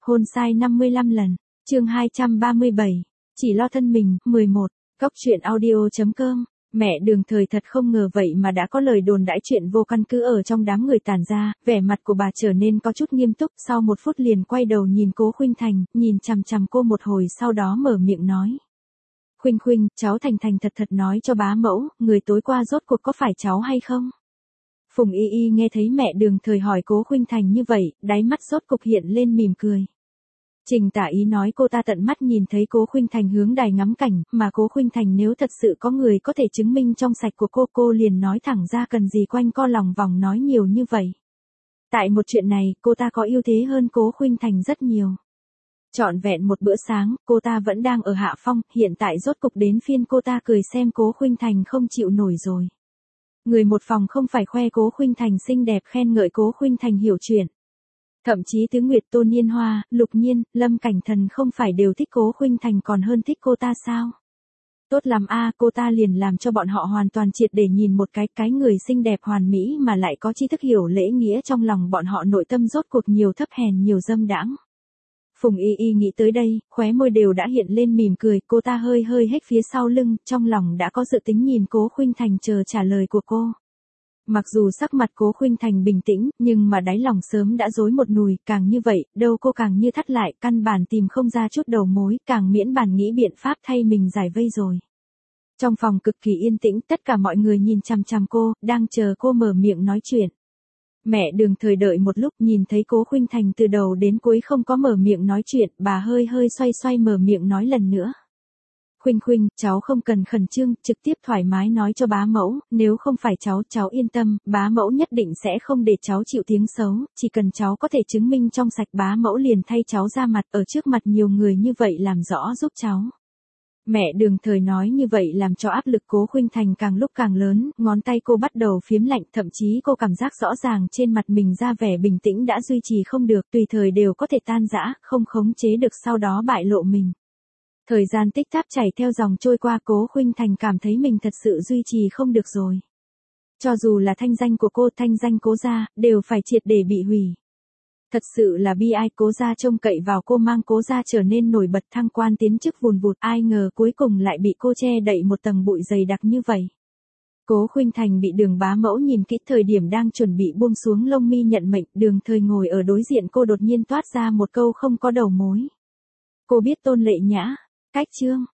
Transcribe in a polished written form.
hôn sai 55 lần. Chương 237. Chỉ lo thân mình. 11. Cóc truyện audio.com. Mẹ Đường Thời thật không ngờ vậy mà đã có lời đồn đãi chuyện vô căn cứ ở trong đám người tản ra, vẻ mặt của bà trở nên có chút nghiêm túc, sau một phút liền quay đầu nhìn Cố Khuynh Thành, nhìn chằm chằm cô một hồi sau đó mở miệng nói. Khuynh Khuynh, cháu thành thành thật thật nói cho bá mẫu, người tối qua rốt cuộc có phải cháu hay không? Phùng Y Y nghe thấy mẹ Đường Thời hỏi Cố Khuynh Thành như vậy, đáy mắt rốt cục hiện lên mỉm cười. Trình Tả Ý nói cô ta tận mắt nhìn thấy Cố Khuynh Thành hướng đài ngắm cảnh, mà Cố Khuynh Thành nếu thật sự có người có thể chứng minh trong sạch của cô liền nói thẳng ra cần gì quanh co lòng vòng nói nhiều như vậy. Tại một chuyện này, cô ta có ưu thế hơn Cố Khuynh Thành rất nhiều. Trọn vẹn một bữa sáng, cô ta vẫn đang ở hạ phong, hiện tại rốt cục đến phiên cô ta cười xem Cố Khuynh Thành không chịu nổi rồi. Người một phòng không phải khoe Cố Khuynh Thành xinh đẹp khen ngợi Cố Khuynh Thành hiểu chuyện. Thậm chí Tứ Nguyệt Tô Niên Hoa, Lục Nhiên, Lâm Cảnh Thần không phải đều thích Cố Khuynh Thành còn hơn thích cô ta sao? Tốt lắm a, cô ta liền làm cho bọn họ hoàn toàn triệt để nhìn một cái người xinh đẹp hoàn mỹ mà lại có tri thức hiểu lễ nghĩa trong lòng bọn họ nội tâm rốt cuộc nhiều thấp hèn nhiều dâm đãng. Phùng Y Y nghĩ tới đây, khóe môi đều đã hiện lên mỉm cười, cô ta hơi hếch phía sau lưng, trong lòng đã có dự tính nhìn Cố Khuynh Thành chờ trả lời của cô. Mặc dù sắc mặt Cố Khuynh Thành bình tĩnh, nhưng mà đáy lòng sớm đã rối một nùi, càng như vậy, đâu cô càng như thắt lại, căn bản tìm không ra chút đầu mối, càng miễn bàn nghĩ biện pháp thay mình giải vây rồi. Trong phòng cực kỳ yên tĩnh, tất cả mọi người nhìn chằm chằm cô, đang chờ cô mở miệng nói chuyện. Mẹ Đường Thời đợi một lúc nhìn thấy Cố Khuynh Thành từ đầu đến cuối không có mở miệng nói chuyện, bà hơi xoay mở miệng nói lần nữa. Khuynh Khuynh, cháu không cần khẩn trương, trực tiếp thoải mái nói cho bá mẫu, nếu không phải cháu yên tâm, bá mẫu nhất định sẽ không để cháu chịu tiếng xấu, chỉ cần cháu có thể chứng minh trong sạch bá mẫu liền thay cháu ra mặt ở trước mặt nhiều người như vậy làm rõ giúp cháu. Mẹ Đường Thời nói như vậy làm cho áp lực Cố Khuynh Thành càng lúc càng lớn, ngón tay cô bắt đầu phiếm lạnh, thậm chí cô cảm giác rõ ràng trên mặt mình ra vẻ bình tĩnh đã duy trì không được, tùy thời đều có thể tan rã, không khống chế được sau đó bại lộ mình. Thời gian tích tắc chảy theo dòng trôi qua, Cố Khuynh Thành cảm thấy mình thật sự duy trì không được rồi. Cho dù là thanh danh của cô, thanh danh Cố gia, đều phải triệt để bị hủy. Thật sự là bi ai, Cố gia trông cậy vào cô mang Cố gia trở nên nổi bật thăng quan tiến chức vùn vụt, ai ngờ cuối cùng lại bị cô che đậy một tầng bụi dày đặc như vậy. Cố Khuynh Thành bị Đường bá mẫu nhìn kỹ, thời điểm đang chuẩn bị buông xuống lông mi nhận mệnh, Đường Thời ngồi ở đối diện cô đột nhiên toát ra một câu không có đầu mối. Cô biết Tôn Lệ Nhã, cách chương.